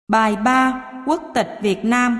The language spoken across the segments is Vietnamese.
Bài 3. Quốc tịch Việt Nam.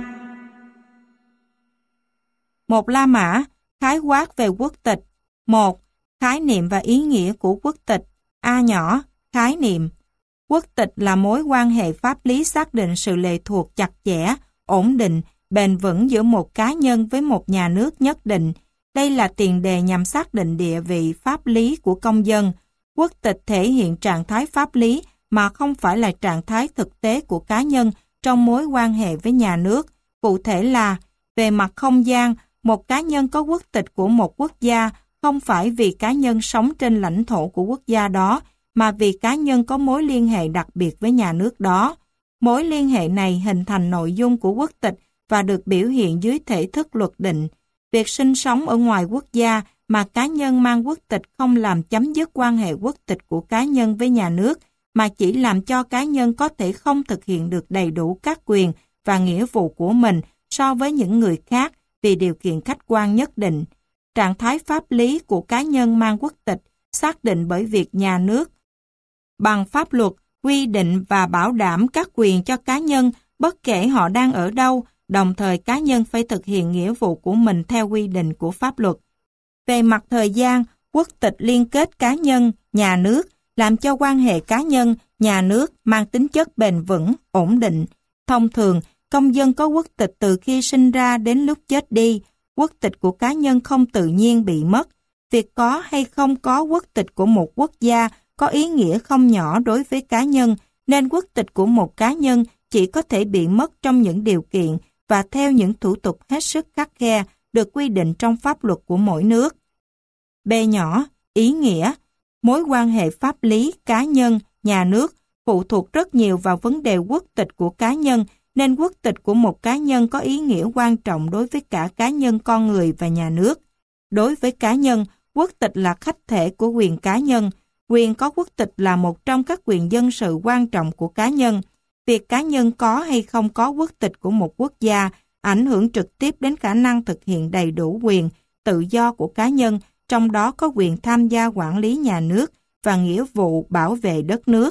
Một La Mã, khái quát về quốc tịch. 1. Khái niệm và ý nghĩa của quốc tịch. A nhỏ, khái niệm. Quốc tịch là mối quan hệ pháp lý xác định sự lệ thuộc chặt chẽ, ổn định, bền vững giữa một cá nhân với một nhà nước nhất định. Đây là tiền đề nhằm xác định địa vị pháp lý của công dân. Quốc tịch thể hiện trạng thái pháp lý mà không phải là trạng thái thực tế của cá nhân trong mối quan hệ với nhà nước. Cụ thể là, về mặt không gian, một cá nhân có quốc tịch của một quốc gia không phải vì cá nhân sống trên lãnh thổ của quốc gia đó, mà vì cá nhân có mối liên hệ đặc biệt với nhà nước đó. Mối liên hệ này hình thành nội dung của quốc tịch và được biểu hiện dưới thể thức luật định. Việc sinh sống ở ngoài quốc gia mà cá nhân mang quốc tịch không làm chấm dứt quan hệ quốc tịch của cá nhân với nhà nước, mà chỉ làm cho cá nhân có thể không thực hiện được đầy đủ các quyền và nghĩa vụ của mình so với những người khác vì điều kiện khách quan nhất định. Trạng thái pháp lý của cá nhân mang quốc tịch xác định bởi việc nhà nước bằng pháp luật quy định và bảo đảm các quyền cho cá nhân bất kể họ đang ở đâu, đồng thời cá nhân phải thực hiện nghĩa vụ của mình theo quy định của pháp luật. Về mặt thời gian, quốc tịch liên kết cá nhân, nhà nước, làm cho quan hệ cá nhân, nhà nước mang tính chất bền vững, ổn định. Thông thường, công dân có quốc tịch từ khi sinh ra đến lúc chết đi. Quốc tịch của cá nhân không tự nhiên bị mất. Việc có hay không có quốc tịch của một quốc gia có ý nghĩa không nhỏ đối với cá nhân, nên quốc tịch của một cá nhân chỉ có thể bị mất trong những điều kiện và theo những thủ tục hết sức khắt khe được quy định trong pháp luật của mỗi nước. B nhỏ, ý nghĩa. Mối quan hệ pháp lý cá nhân, nhà nước phụ thuộc rất nhiều vào vấn đề quốc tịch của cá nhân, nên quốc tịch của một cá nhân có ý nghĩa quan trọng đối với cả cá nhân con người và nhà nước. Đối với cá nhân, quốc tịch là khách thể của quyền cá nhân. Quyền có quốc tịch là một trong các quyền dân sự quan trọng của cá nhân. Việc cá nhân có hay không có quốc tịch của một quốc gia ảnh hưởng trực tiếp đến khả năng thực hiện đầy đủ quyền, tự do của cá nhân, trong đó có quyền tham gia quản lý nhà nước và nghĩa vụ bảo vệ đất nước.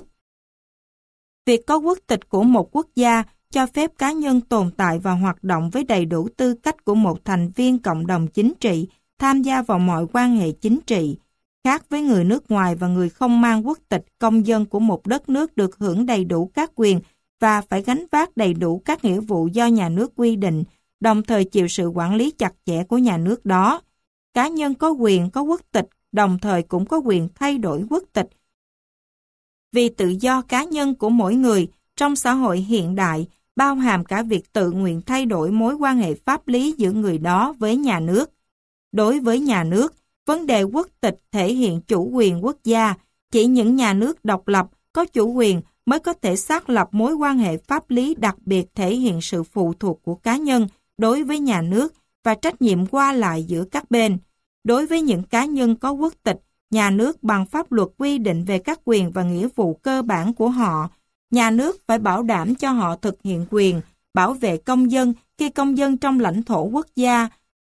Việc có quốc tịch của một quốc gia cho phép cá nhân tồn tại và hoạt động với đầy đủ tư cách của một thành viên cộng đồng chính trị, tham gia vào mọi quan hệ chính trị. Khác với người nước ngoài và người không mang quốc tịch, công dân của một đất nước được hưởng đầy đủ các quyền và phải gánh vác đầy đủ các nghĩa vụ do nhà nước quy định, đồng thời chịu sự quản lý chặt chẽ của nhà nước đó. Cá nhân có quyền có quốc tịch, đồng thời cũng có quyền thay đổi quốc tịch. Vì tự do cá nhân của mỗi người trong xã hội hiện đại bao hàm cả việc tự nguyện thay đổi mối quan hệ pháp lý giữa người đó với nhà nước. Đối với nhà nước, vấn đề quốc tịch thể hiện chủ quyền quốc gia. Chỉ những nhà nước độc lập có chủ quyền mới có thể xác lập mối quan hệ pháp lý đặc biệt thể hiện sự phụ thuộc của cá nhân đối với nhà nước và trách nhiệm qua lại giữa các bên. Đối với những cá nhân có quốc tịch, nhà nước bằng pháp luật quy định về các quyền và nghĩa vụ cơ bản của họ. Nhà nước phải bảo đảm cho họ thực hiện quyền, bảo vệ công dân khi công dân trong lãnh thổ quốc gia,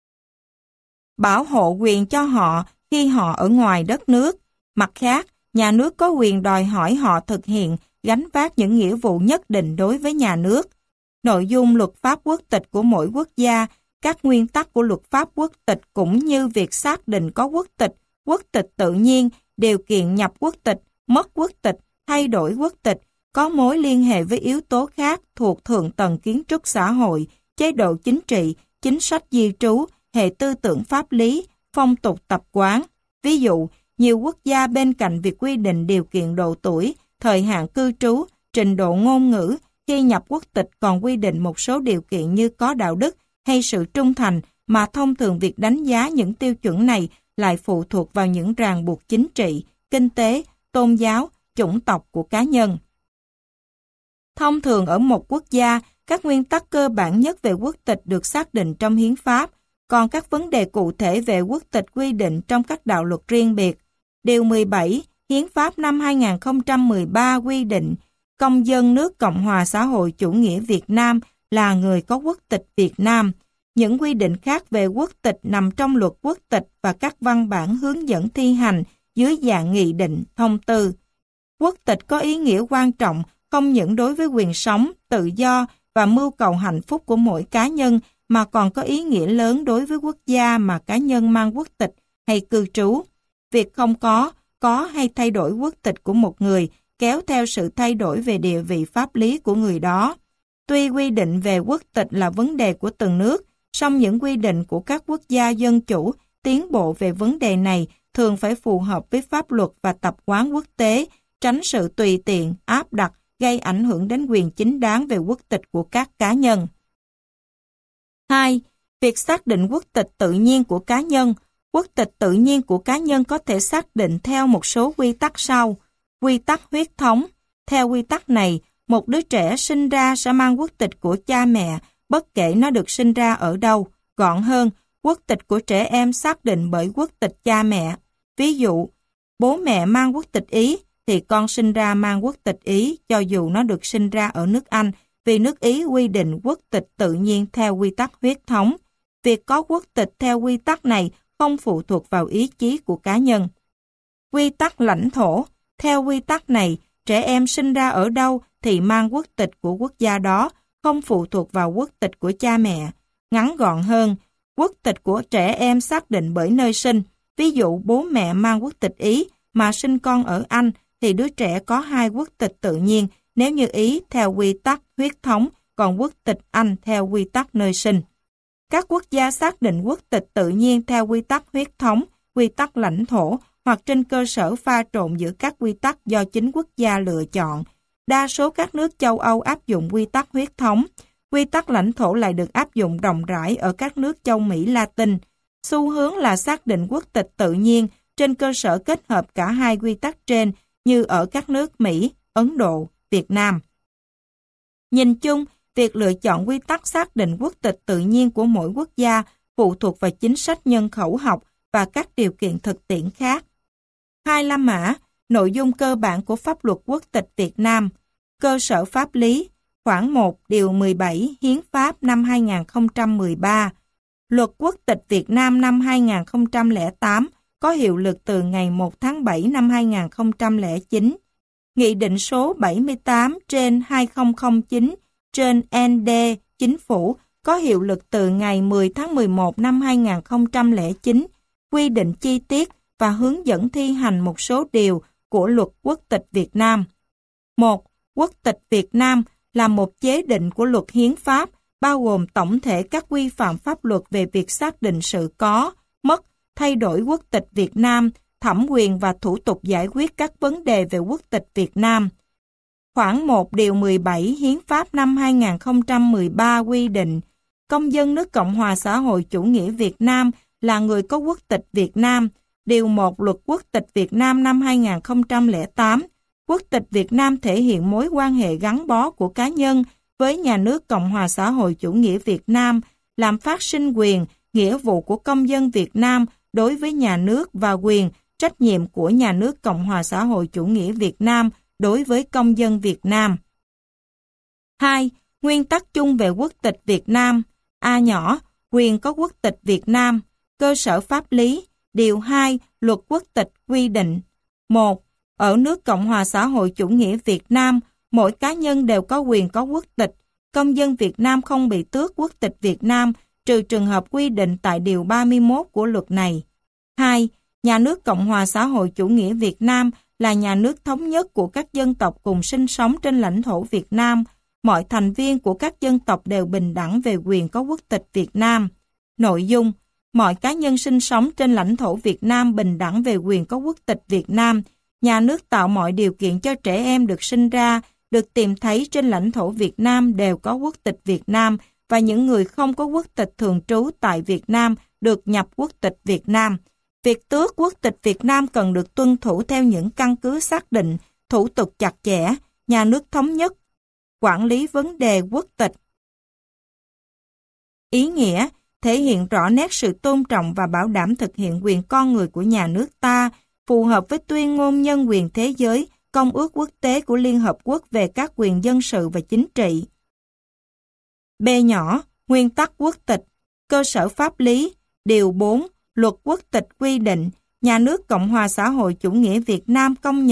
bảo hộ quyền cho họ khi họ ở ngoài đất nước. Mặt khác, nhà nước có quyền đòi hỏi họ thực hiện, gánh vác những nghĩa vụ nhất định đối với nhà nước. Nội dung luật pháp quốc tịch của mỗi quốc gia, các nguyên tắc của luật pháp quốc tịch cũng như việc xác định có quốc tịch tự nhiên, điều kiện nhập quốc tịch, mất quốc tịch, thay đổi quốc tịch, có mối liên hệ với yếu tố khác thuộc thượng tầng kiến trúc xã hội, chế độ chính trị, chính sách di trú, hệ tư tưởng pháp lý, phong tục tập quán. Ví dụ, nhiều quốc gia bên cạnh việc quy định điều kiện độ tuổi, thời hạn cư trú, trình độ ngôn ngữ, khi nhập quốc tịch còn quy định một số điều kiện như có đạo đức hay sự trung thành, mà thông thường việc đánh giá những tiêu chuẩn này lại phụ thuộc vào những ràng buộc chính trị, kinh tế, tôn giáo, chủng tộc của cá nhân. Thông thường ở một quốc gia, các nguyên tắc cơ bản nhất về quốc tịch được xác định trong hiến pháp, còn các vấn đề cụ thể về quốc tịch quy định trong các đạo luật riêng biệt. Điều 17, Hiến pháp năm 2013 quy định, công dân nước Cộng hòa xã hội chủ nghĩa Việt Nam là người có quốc tịch Việt Nam. Những quy định khác về quốc tịch nằm trong luật quốc tịch và các văn bản hướng dẫn thi hành dưới dạng nghị định, thông tư. Quốc tịch có ý nghĩa quan trọng không những đối với quyền sống, tự do và mưu cầu hạnh phúc của mỗi cá nhân mà còn có ý nghĩa lớn đối với quốc gia mà cá nhân mang quốc tịch hay cư trú. Việc không có hay thay đổi quốc tịch của một người kéo theo sự thay đổi về địa vị pháp lý của người đó. Tuy quy định về quốc tịch là vấn đề của từng nước, song những quy định của các quốc gia dân chủ tiến bộ về vấn đề này thường phải phù hợp với pháp luật và tập quán quốc tế, tránh sự tùy tiện, áp đặt, gây ảnh hưởng đến quyền chính đáng về quốc tịch của các cá nhân. 2. Việc xác định quốc tịch tự nhiên của cá nhân. Quốc tịch tự nhiên của cá nhân có thể xác định theo một số quy tắc sau. Quy tắc huyết thống. Theo quy tắc này, một đứa trẻ sinh ra sẽ mang quốc tịch của cha mẹ, bất kể nó được sinh ra ở đâu. Gọn hơn, quốc tịch của trẻ em xác định bởi quốc tịch cha mẹ. Ví dụ, bố mẹ mang quốc tịch Ý, thì con sinh ra mang quốc tịch Ý cho dù nó được sinh ra ở nước Anh, vì nước Ý quy định quốc tịch tự nhiên theo quy tắc huyết thống. Việc có quốc tịch theo quy tắc này không phụ thuộc vào ý chí của cá nhân. Quy tắc lãnh thổ. Theo quy tắc này, trẻ em sinh ra ở đâu thì mang quốc tịch của quốc gia đó, không phụ thuộc vào quốc tịch của cha mẹ. Ngắn gọn hơn, quốc tịch của trẻ em xác định bởi nơi sinh. Ví dụ bố mẹ mang quốc tịch Ý mà sinh con ở Anh thì đứa trẻ có hai quốc tịch tự nhiên nếu như Ý theo quy tắc huyết thống, còn quốc tịch Anh theo quy tắc nơi sinh. Các quốc gia xác định quốc tịch tự nhiên theo quy tắc huyết thống, quy tắc lãnh thổ hoặc trên cơ sở pha trộn giữa các quy tắc do chính quốc gia lựa chọn. Đa số các nước châu Âu áp dụng quy tắc huyết thống. Quy tắc lãnh thổ lại được áp dụng rộng rãi ở các nước châu Mỹ Latin. Xu hướng là xác định quốc tịch tự nhiên trên cơ sở kết hợp cả hai quy tắc trên như ở các nước Mỹ, Ấn Độ, Việt Nam. Nhìn chung, việc lựa chọn quy tắc xác định quốc tịch tự nhiên của mỗi quốc gia phụ thuộc vào chính sách nhân khẩu học và các điều kiện thực tiễn khác. 2. La Mã, nội dung cơ bản của pháp luật quốc tịch Việt Nam. Cơ sở pháp lý, khoản 1 điều 17 Hiến pháp năm 2013. Luật quốc tịch Việt Nam năm 2008 có hiệu lực từ ngày 1 tháng 7 năm 2009. Nghị định số 78/2009/ND Chính phủ có hiệu lực từ ngày 10 tháng 11 năm 2009, quy định chi tiết và hướng dẫn thi hành một số điều của luật quốc tịch Việt Nam. 1. Quốc tịch Việt Nam là một chế định của luật hiến pháp, bao gồm tổng thể các quy phạm pháp luật về việc xác định sự có, mất, thay đổi quốc tịch Việt Nam, thẩm quyền và thủ tục giải quyết các vấn đề về quốc tịch Việt Nam. Khoản 1 điều 17 Hiến pháp năm 2013 quy định, công dân nước Cộng hòa xã hội chủ nghĩa Việt Nam là người có quốc tịch Việt Nam. Điều 1 Luật quốc tịch Việt Nam năm 2008, quốc tịch Việt Nam thể hiện mối quan hệ gắn bó của cá nhân với nhà nước Cộng hòa xã hội chủ nghĩa Việt Nam, làm phát sinh quyền, nghĩa vụ của công dân Việt Nam đối với nhà nước và quyền, trách nhiệm của nhà nước Cộng hòa xã hội chủ nghĩa Việt Nam đối với công dân Việt Nam. 2. Nguyên tắc chung về quốc tịch Việt Nam. A nhỏ, quyền có quốc tịch Việt Nam. Cơ sở pháp lý. Điều 2 Luật quốc tịch quy định. 1. Ở nước Cộng hòa xã hội chủ nghĩa Việt Nam, mỗi cá nhân đều có quyền có quốc tịch. Công dân Việt Nam không bị tước quốc tịch Việt Nam, trừ trường hợp quy định tại Điều 31 của luật này. 2. Nhà nước Cộng hòa xã hội chủ nghĩa Việt Nam là nhà nước thống nhất của các dân tộc cùng sinh sống trên lãnh thổ Việt Nam. Mọi thành viên của các dân tộc đều bình đẳng về quyền có quốc tịch Việt Nam. Nội dung: mọi cá nhân sinh sống trên lãnh thổ Việt Nam bình đẳng về quyền có quốc tịch Việt Nam. Nhà nước tạo mọi điều kiện cho trẻ em được sinh ra, được tìm thấy trên lãnh thổ Việt Nam đều có quốc tịch Việt Nam, và những người không có quốc tịch thường trú tại Việt Nam được nhập quốc tịch Việt Nam. Việc tước quốc tịch Việt Nam cần được tuân thủ theo những căn cứ xác định, thủ tục chặt chẽ, nhà nước thống nhất, quản lý vấn đề quốc tịch. Ý nghĩa: thể hiện rõ nét sự tôn trọng và bảo đảm thực hiện quyền con người của nhà nước ta, phù hợp với tuyên ngôn nhân quyền thế giới, Công ước quốc tế của Liên Hợp Quốc về các quyền dân sự và chính trị. B nhỏ, nguyên tắc quốc tịch. Cơ sở pháp lý. Điều 4, Luật quốc tịch quy định, nhà nước Cộng hòa xã hội chủ nghĩa Việt Nam công nhận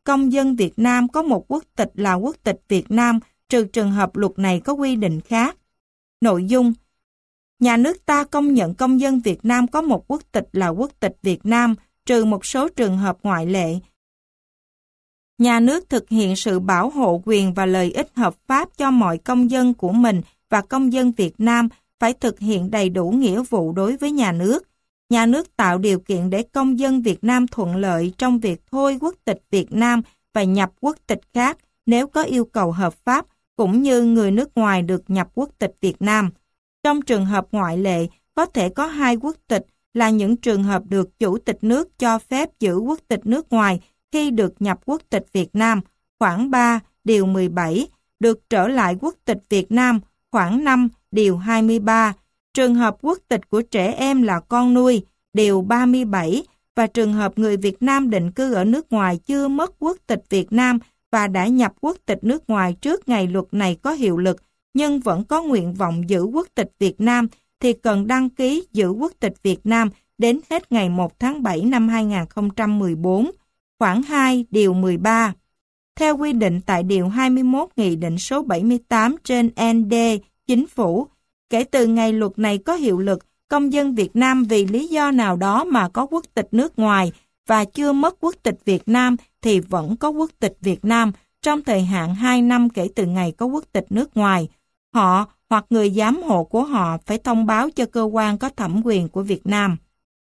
công dân Việt Nam có một quốc tịch là quốc tịch Việt Nam, trừ trường hợp luật này có quy định khác. Nội dung: nhà nước ta công nhận công dân Việt Nam có một quốc tịch là quốc tịch Việt Nam, trừ một số trường hợp ngoại lệ. Nhà nước thực hiện sự bảo hộ quyền và lợi ích hợp pháp cho mọi công dân của mình và công dân Việt Nam phải thực hiện đầy đủ nghĩa vụ đối với nhà nước. Nhà nước tạo điều kiện để công dân Việt Nam thuận lợi trong việc thôi quốc tịch Việt Nam và nhập quốc tịch khác nếu có yêu cầu hợp pháp, cũng như người nước ngoài được nhập quốc tịch Việt Nam. Trong trường hợp ngoại lệ, có thể có hai quốc tịch là những trường hợp được Chủ tịch nước cho phép giữ quốc tịch nước ngoài khi được nhập quốc tịch Việt Nam, khoản 3, điều 17, được trở lại quốc tịch Việt Nam, khoản 5, điều 23, trường hợp quốc tịch của trẻ em là con nuôi, điều 37, và trường hợp người Việt Nam định cư ở nước ngoài chưa mất quốc tịch Việt Nam và đã nhập quốc tịch nước ngoài trước ngày luật này có hiệu lực, nhưng vẫn có nguyện vọng giữ quốc tịch Việt Nam thì cần đăng ký giữ quốc tịch Việt Nam đến hết ngày 1 tháng 7 năm 2014, khoản 2, điều 13. Theo quy định tại điều 21 Nghị định số 78/ND Chính phủ, kể từ ngày luật này có hiệu lực, công dân Việt Nam vì lý do nào đó mà có quốc tịch nước ngoài và chưa mất quốc tịch Việt Nam thì vẫn có quốc tịch Việt Nam trong thời hạn 2 năm kể từ ngày có quốc tịch nước ngoài. Họ hoặc người giám hộ của họ phải thông báo cho cơ quan có thẩm quyền của Việt Nam.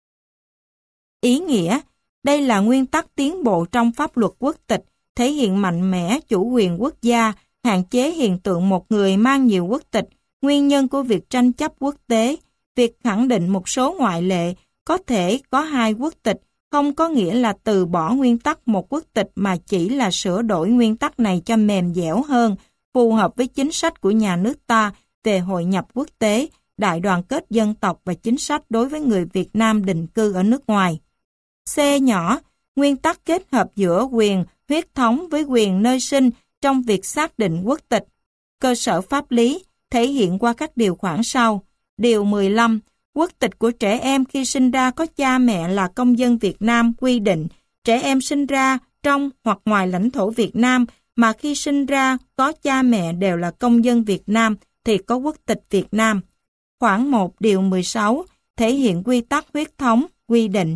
Ý nghĩa: đây là nguyên tắc tiến bộ trong pháp luật quốc tịch, thể hiện mạnh mẽ chủ quyền quốc gia, hạn chế hiện tượng một người mang nhiều quốc tịch, nguyên nhân của việc tranh chấp quốc tế. Việc khẳng định một số ngoại lệ có thể có hai quốc tịch không có nghĩa là từ bỏ nguyên tắc một quốc tịch mà chỉ là sửa đổi nguyên tắc này cho mềm dẻo hơn, phù hợp với chính sách của nhà nước ta về hội nhập quốc tế, đại đoàn kết dân tộc và chính sách đối với người Việt Nam định cư ở nước ngoài. C nhỏ, nguyên tắc kết hợp giữa quyền huyết thống với quyền nơi sinh trong việc xác định quốc tịch. Cơ sở pháp lý thể hiện qua các điều khoản sau. Điều 15, quốc tịch của trẻ em khi sinh ra có cha mẹ là công dân Việt Nam quy định trẻ em sinh ra trong hoặc ngoài lãnh thổ Việt Nam mà khi sinh ra có cha mẹ đều là công dân Việt Nam thì có quốc tịch Việt Nam. Khoản 1 điều 16 thể hiện quy tắc huyết thống quy định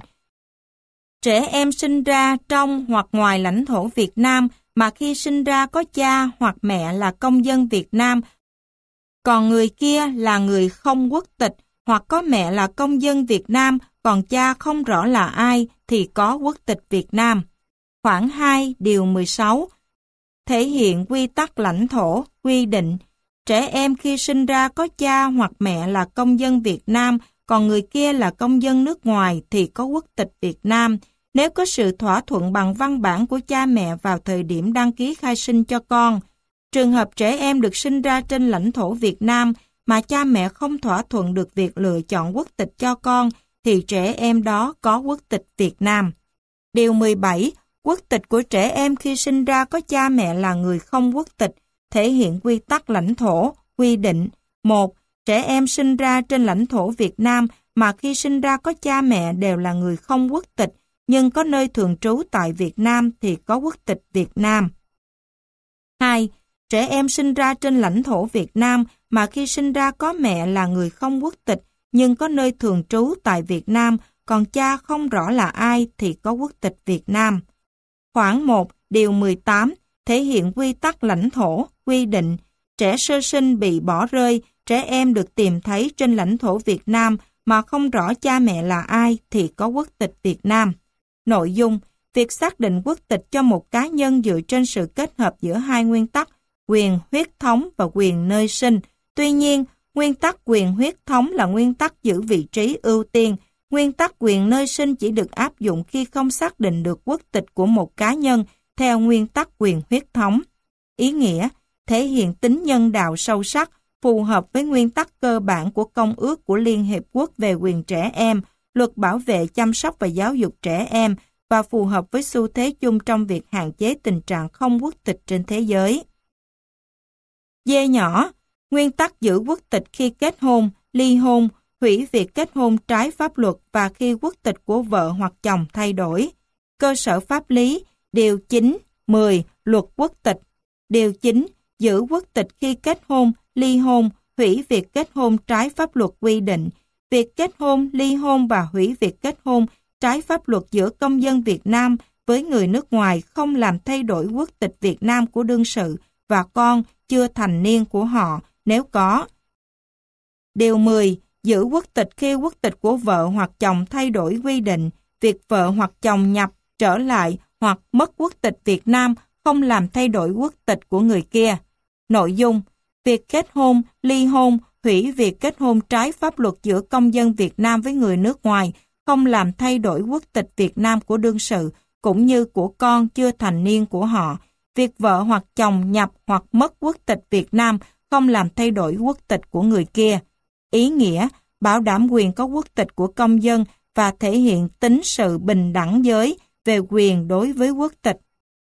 trẻ em sinh ra trong hoặc ngoài lãnh thổ Việt Nam mà khi sinh ra có cha hoặc mẹ là công dân Việt Nam, còn người kia là người không quốc tịch hoặc có mẹ là công dân Việt Nam còn cha không rõ là ai thì có quốc tịch Việt Nam. Khoản 2 điều 16 thể hiện quy tắc lãnh thổ quy định trẻ em khi sinh ra có cha hoặc mẹ là công dân Việt Nam còn người kia là công dân nước ngoài thì có quốc tịch Việt Nam. Nếu có sự thỏa thuận bằng văn bản của cha mẹ vào thời điểm đăng ký khai sinh cho con. Trường hợp trẻ em được sinh ra trên lãnh thổ Việt Nam mà cha mẹ không thỏa thuận được việc lựa chọn quốc tịch cho con thì trẻ em đó có quốc tịch Việt Nam. Điều 17, quốc tịch của trẻ em khi sinh ra có cha mẹ là người không quốc tịch, thể hiện quy tắc lãnh thổ, quy định 1. Trẻ em sinh ra trên lãnh thổ Việt Nam mà khi sinh ra có cha mẹ đều là người không quốc tịch, nhưng có nơi thường trú tại Việt Nam thì có quốc tịch Việt Nam. 2. Trẻ em sinh ra trên lãnh thổ Việt Nam mà khi sinh ra có mẹ là người không quốc tịch, nhưng có nơi thường trú tại Việt Nam, còn cha không rõ là ai thì có quốc tịch Việt Nam. Khoản 1, điều 18 thể hiện quy tắc lãnh thổ, quy định trẻ sơ sinh bị bỏ rơi, trẻ em được tìm thấy trên lãnh thổ Việt Nam mà không rõ cha mẹ là ai thì có quốc tịch Việt Nam. Nội dung, việc xác định quốc tịch cho một cá nhân dựa trên sự kết hợp giữa hai nguyên tắc, quyền huyết thống và quyền nơi sinh. Tuy nhiên, nguyên tắc quyền huyết thống là nguyên tắc giữ vị trí ưu tiên. Nguyên tắc quyền nơi sinh chỉ được áp dụng khi không xác định được quốc tịch của một cá nhân theo nguyên tắc quyền huyết thống. Ý nghĩa, thể hiện tính nhân đạo sâu sắc, phù hợp với nguyên tắc cơ bản của Công ước của Liên Hiệp Quốc về quyền trẻ em, luật bảo vệ chăm sóc và giáo dục trẻ em và phù hợp với xu thế chung trong việc hạn chế tình trạng không quốc tịch trên thế giới. D nhỏ, nguyên tắc giữ quốc tịch khi kết hôn, ly hôn, hủy việc kết hôn trái pháp luật và khi quốc tịch của vợ hoặc chồng thay đổi. Cơ sở pháp lý, điều 9, 10. Luật quốc tịch. Điều 9. Giữ quốc tịch khi kết hôn, ly hôn, hủy việc kết hôn trái pháp luật quy định. Việc kết hôn, ly hôn và hủy việc kết hôn trái pháp luật giữa công dân Việt Nam với người nước ngoài không làm thay đổi quốc tịch Việt Nam của đương sự và con chưa thành niên của họ nếu có. Điều 10. Giữ quốc tịch khi quốc tịch của vợ hoặc chồng thay đổi quy định. Việc vợ hoặc chồng nhập, trở lại hoặc mất quốc tịch Việt Nam không làm thay đổi quốc tịch của người kia. Nội dung: việc kết hôn, ly hôn, hủy việc kết hôn trái pháp luật giữa công dân Việt Nam với người nước ngoài không làm thay đổi quốc tịch Việt Nam của đương sự cũng như của con chưa thành niên của họ. Việc vợ hoặc chồng nhập hoặc mất quốc tịch Việt Nam không làm thay đổi quốc tịch của người kia. Ý nghĩa: bảo đảm quyền có quốc tịch của công dân và thể hiện tính sự bình đẳng giới về quyền đối với quốc tịch.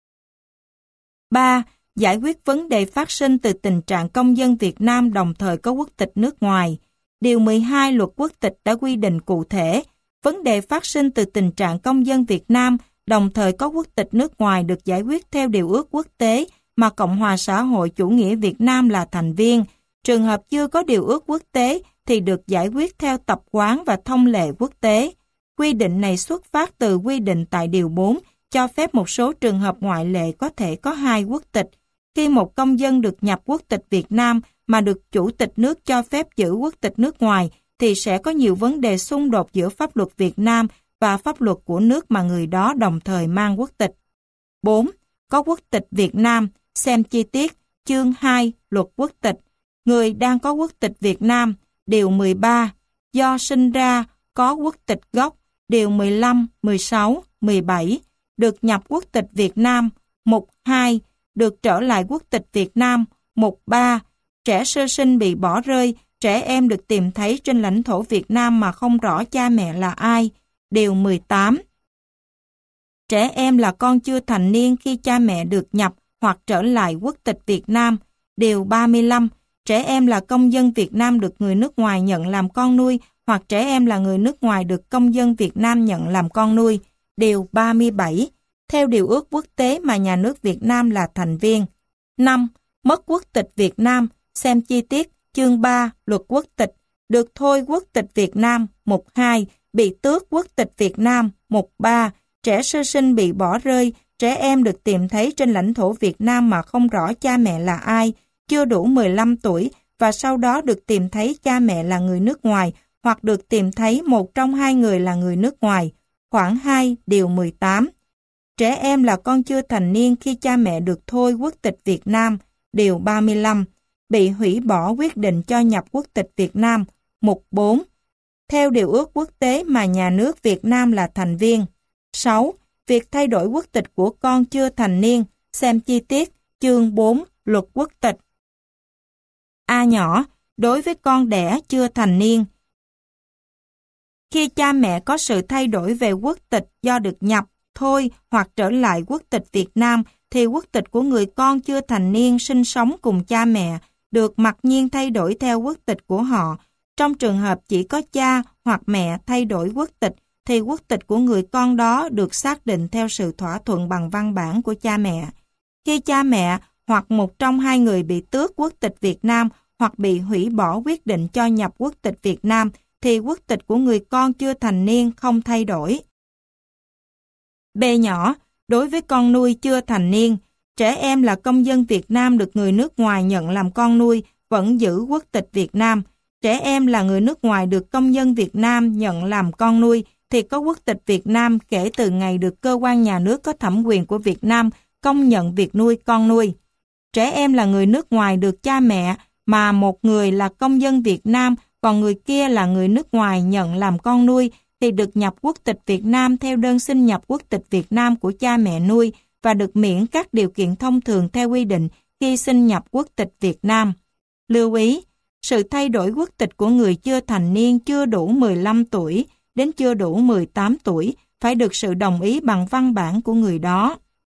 3. Giải quyết vấn đề phát sinh từ tình trạng công dân Việt Nam đồng thời có quốc tịch nước ngoài. Điều 12 Luật quốc tịch đã quy định cụ thể, vấn đề phát sinh từ tình trạng công dân Việt Nam đồng thời có quốc tịch nước ngoài được giải quyết theo điều ước quốc tế mà Cộng hòa xã hội chủ nghĩa Việt Nam là thành viên. Trường hợp chưa có điều ước quốc tế thì được giải quyết theo tập quán và thông lệ quốc tế. Quy định này xuất phát từ quy định tại Điều 4, cho phép một số trường hợp ngoại lệ có thể có hai quốc tịch. Khi một công dân được nhập quốc tịch Việt Nam mà được chủ tịch nước cho phép giữ quốc tịch nước ngoài, thì sẽ có nhiều vấn đề xung đột giữa pháp luật Việt Nam và pháp luật của nước mà người đó đồng thời mang quốc tịch. 4. Có quốc tịch Việt Nam, xem chi tiết, chương 2, Luật quốc tịch. Người đang có quốc tịch Việt Nam, điều 13, do sinh ra có quốc tịch gốc, điều 15, 16, 17, được nhập quốc tịch Việt Nam, mục 2, được trở lại quốc tịch Việt Nam, mục 3, trẻ sơ sinh bị bỏ rơi, trẻ em được tìm thấy trên lãnh thổ Việt Nam mà không rõ cha mẹ là ai, điều 18. Trẻ em là con chưa thành niên khi cha mẹ được nhập hoặc trở lại quốc tịch Việt Nam, điều 35. Trẻ em là công dân Việt Nam được người nước ngoài nhận làm con nuôi hoặc trẻ em là người nước ngoài được công dân Việt Nam nhận làm con nuôi, điều 37. Theo điều ước quốc tế mà nhà nước Việt Nam là thành viên. 5. Mất quốc tịch Việt Nam, xem chi tiết, chương 3, Luật quốc tịch. Được thôi quốc tịch Việt Nam, mục 2, bị tước quốc tịch Việt Nam, mục 3, trẻ sơ sinh bị bỏ rơi, trẻ em được tìm thấy trên lãnh thổ Việt Nam mà không rõ cha mẹ là ai, chưa đủ 15 tuổi và sau đó được tìm thấy cha mẹ là người nước ngoài hoặc được tìm thấy một trong hai người là người nước ngoài. Khoảng 2, điều 18. Trẻ em là con chưa thành niên khi cha mẹ được thôi quốc tịch Việt Nam, điều 35. Bị hủy bỏ quyết định cho nhập quốc tịch Việt Nam, mục 4. Theo điều ước quốc tế mà nhà nước Việt Nam là thành viên. 6. Việc thay đổi quốc tịch của con chưa thành niên, xem chi tiết, chương 4, Luật quốc tịch. A nhỏ, đối với con đẻ chưa thành niên. Khi cha mẹ có sự thay đổi về quốc tịch do được nhập, thôi hoặc trở lại quốc tịch Việt Nam, thì quốc tịch của người con chưa thành niên sinh sống cùng cha mẹ được mặc nhiên thay đổi theo quốc tịch của họ. Trong trường hợp chỉ có cha hoặc mẹ thay đổi quốc tịch, thì quốc tịch của người con đó được xác định theo sự thỏa thuận bằng văn bản của cha mẹ. Khi cha mẹ hoặc một trong hai người bị tước quốc tịch Việt Nam hoặc bị hủy bỏ quyết định cho nhập quốc tịch Việt Nam, thì quốc tịch của người con chưa thành niên không thay đổi. B nhỏ, đối với con nuôi chưa thành niên, trẻ em là công dân Việt Nam được người nước ngoài nhận làm con nuôi vẫn giữ quốc tịch Việt Nam. Trẻ em là người nước ngoài được công dân Việt Nam nhận làm con nuôi thì có quốc tịch Việt Nam kể từ ngày được cơ quan nhà nước có thẩm quyền của Việt Nam công nhận việc nuôi con nuôi. Trẻ em là người nước ngoài được cha mẹ mà một người là công dân Việt Nam còn người kia là người nước ngoài nhận làm con nuôi thì được nhập quốc tịch Việt Nam theo đơn xin nhập quốc tịch Việt Nam của cha mẹ nuôi và được miễn các điều kiện thông thường theo quy định khi xin nhập quốc tịch Việt Nam. Lưu ý, sự thay đổi quốc tịch của người chưa thành niên chưa đủ 15 tuổi đến chưa đủ 18 tuổi phải được sự đồng ý bằng văn bản của người đó.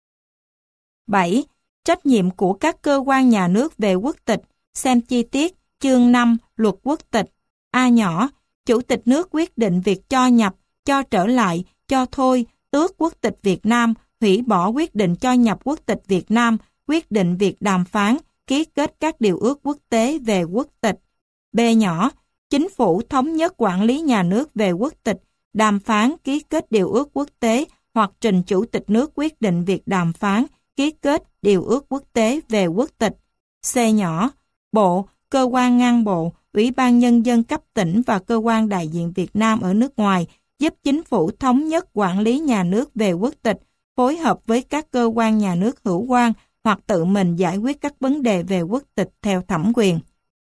7. Trách nhiệm của các cơ quan nhà nước về quốc tịch, xem chi tiết, chương 5, Luật quốc tịch. A nhỏ, Chủ tịch nước quyết định việc cho nhập, cho trở lại, cho thôi, tước quốc tịch Việt Nam, hủy bỏ quyết định cho nhập quốc tịch Việt Nam, quyết định việc đàm phán, ký kết các điều ước quốc tế về quốc tịch. B nhỏ, chính phủ thống nhất quản lý nhà nước về quốc tịch, đàm phán, ký kết điều ước quốc tế hoặc trình Chủ tịch nước quyết định việc đàm phán, ký kết điều ước quốc tế về quốc tịch. C nhỏ, bộ, cơ quan ngang bộ, Ủy ban Nhân dân cấp tỉnh và cơ quan đại diện Việt Nam ở nước ngoài giúp chính phủ thống nhất quản lý nhà nước về quốc tịch, phối hợp với các cơ quan nhà nước hữu quan hoặc tự mình giải quyết các vấn đề về quốc tịch theo thẩm quyền.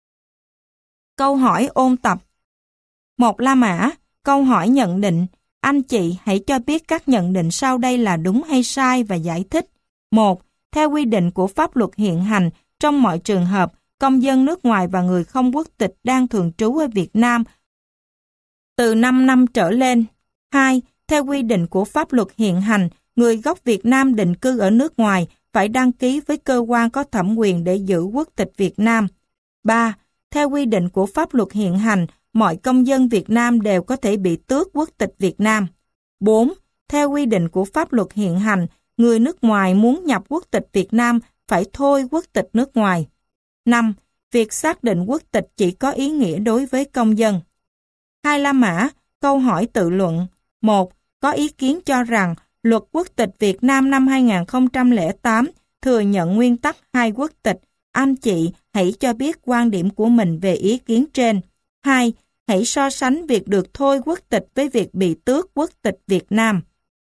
Câu hỏi ôn tập. 1. La Mã. Câu hỏi nhận định. Anh chị hãy cho biết các nhận định sau đây là đúng hay sai và giải thích. 1. Theo quy định của pháp luật hiện hành, trong mọi trường hợp, công dân nước ngoài và người không quốc tịch đang thường trú ở Việt Nam từ 5 năm trở lên. 2. Theo quy định của pháp luật hiện hành, người gốc Việt Nam định cư ở nước ngoài phải đăng ký với cơ quan có thẩm quyền để giữ quốc tịch Việt Nam. 3. Theo quy định của pháp luật hiện hành, mọi công dân Việt Nam đều có thể bị tước quốc tịch Việt Nam. 4. Theo quy định của pháp luật hiện hành, người nước ngoài muốn nhập quốc tịch Việt Nam phải thôi quốc tịch nước ngoài. 5. Việc xác định quốc tịch chỉ có ý nghĩa đối với công dân. 2. La Mã. Câu hỏi tự luận. 1. Có ý kiến cho rằng Luật Quốc tịch Việt Nam năm 2008 thừa nhận nguyên tắc hai quốc tịch. Anh chị hãy cho biết quan điểm của mình về ý kiến trên. 2. Hãy so sánh việc được thôi quốc tịch với việc bị tước quốc tịch Việt Nam.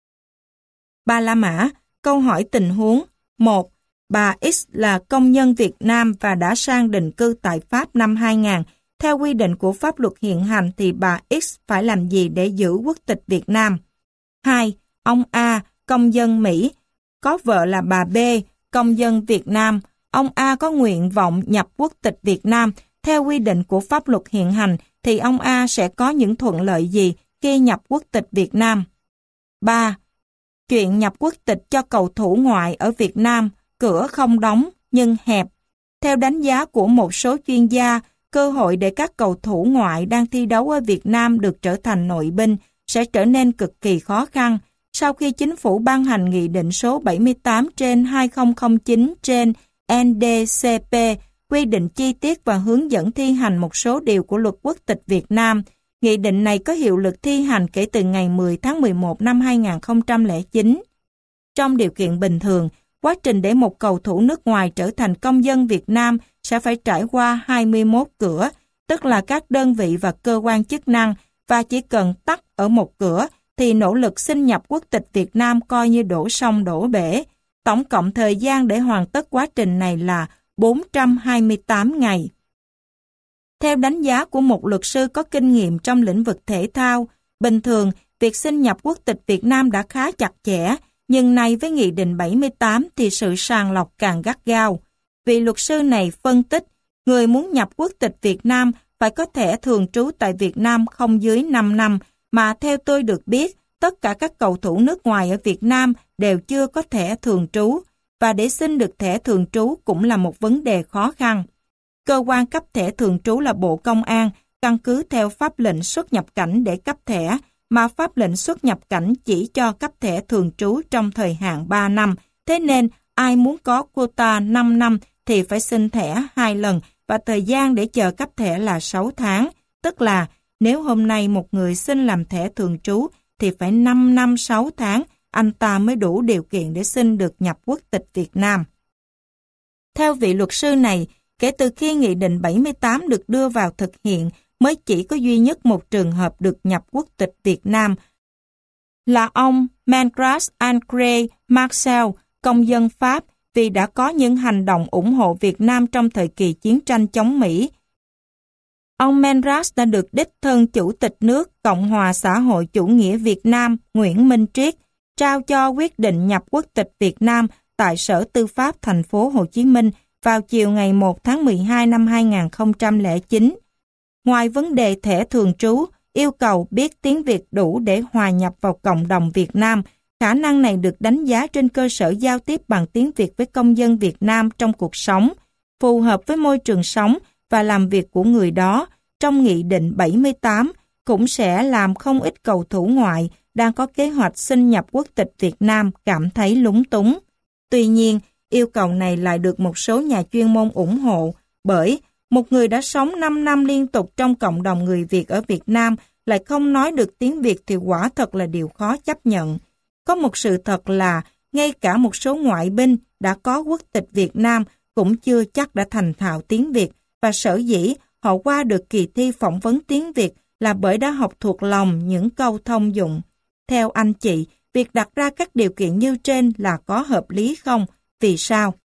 3. La Mã. Câu hỏi tình huống. 1. Bà X là công nhân Việt Nam và đã sang định cư tại Pháp năm 2000. Theo quy định của pháp luật hiện hành thì bà X phải làm gì để giữ quốc tịch Việt Nam? 2. Ông A, công dân Mỹ, có vợ là bà B, công dân Việt Nam. Ông A có nguyện vọng nhập quốc tịch Việt Nam. Theo quy định của pháp luật hiện hành thì ông A sẽ có những thuận lợi gì khi nhập quốc tịch Việt Nam? 3. Chuyện nhập quốc tịch cho cầu thủ ngoại ở Việt Nam, cửa không đóng nhưng hẹp. Theo đánh giá của một số chuyên gia, cơ hội để các cầu thủ ngoại đang thi đấu ở Việt Nam được trở thành nội binh sẽ trở nên cực kỳ khó khăn sau khi chính phủ ban hành Nghị định số 78/2009/ND-CP quy định chi tiết và hướng dẫn thi hành một số điều của Luật Quốc tịch Việt Nam. Nghị định này có hiệu lực thi hành kể từ ngày 10 tháng 11 năm 2009. Trong điều kiện bình thường, quá trình để một cầu thủ nước ngoài trở thành công dân Việt Nam sẽ phải trải qua 21 cửa, tức là các đơn vị và cơ quan chức năng, và chỉ cần tắc ở một cửa thì nỗ lực xin nhập quốc tịch Việt Nam coi như đổ sông đổ bể. Tổng cộng thời gian để hoàn tất quá trình này là 428 ngày. Theo đánh giá của một luật sư có kinh nghiệm trong lĩnh vực thể thao, bình thường việc xin nhập quốc tịch Việt Nam đã khá chặt chẽ, nhưng nay với Nghị định 78 thì sự sàng lọc càng gắt gao. Vị luật sư này phân tích, người muốn nhập quốc tịch Việt Nam phải có thẻ thường trú tại Việt Nam không dưới 5 năm, mà theo tôi được biết, tất cả các cầu thủ nước ngoài ở Việt Nam đều chưa có thẻ thường trú, và để xin được thẻ thường trú cũng là một vấn đề khó khăn. Cơ quan cấp thẻ thường trú là Bộ Công an, căn cứ theo pháp lệnh xuất nhập cảnh để cấp thẻ, mà pháp lệnh xuất nhập cảnh chỉ cho cấp thẻ thường trú trong thời hạn 3 năm. Thế nên, ai muốn có quota 5 năm thì phải xin thẻ 2 lần, và thời gian để chờ cấp thẻ là 6 tháng. Tức là, nếu hôm nay một người xin làm thẻ thường trú thì phải 5 năm 6 tháng, anh ta mới đủ điều kiện để xin được nhập quốc tịch Việt Nam. Theo vị luật sư này, kể từ khi Nghị định 78 được đưa vào thực hiện, mới chỉ có duy nhất một trường hợp được nhập quốc tịch Việt Nam, là ông Mengras André Marcel, công dân Pháp, vì đã có những hành động ủng hộ Việt Nam trong thời kỳ chiến tranh chống Mỹ. Ông Mengras đã được đích thân Chủ tịch nước Cộng hòa xã hội chủ nghĩa Việt Nam Nguyễn Minh Triết trao cho quyết định nhập quốc tịch Việt Nam tại Sở Tư pháp thành phố Hồ Chí Minh vào chiều ngày 1 tháng 12 năm 2009. Ngoài vấn đề thẻ thường trú, yêu cầu biết tiếng Việt đủ để hòa nhập vào cộng đồng Việt Nam, khả năng này được đánh giá trên cơ sở giao tiếp bằng tiếng Việt với công dân Việt Nam trong cuộc sống, phù hợp với môi trường sống và làm việc của người đó. Trong Nghị định 78 cũng sẽ làm không ít cầu thủ ngoại đang có kế hoạch xin nhập quốc tịch Việt Nam cảm thấy lúng túng. Tuy nhiên, yêu cầu này lại được một số nhà chuyên môn ủng hộ, bởi một người đã sống 5 năm liên tục trong cộng đồng người Việt ở Việt Nam lại không nói được tiếng Việt thì quả thật là điều khó chấp nhận. Có một sự thật là, ngay cả một số ngoại binh đã có quốc tịch Việt Nam cũng chưa chắc đã thành thạo tiếng Việt, và sở dĩ họ qua được kỳ thi phỏng vấn tiếng Việt là bởi đã học thuộc lòng những câu thông dụng. Theo anh chị, việc đặt ra các điều kiện như trên là có hợp lý không? Vì sao?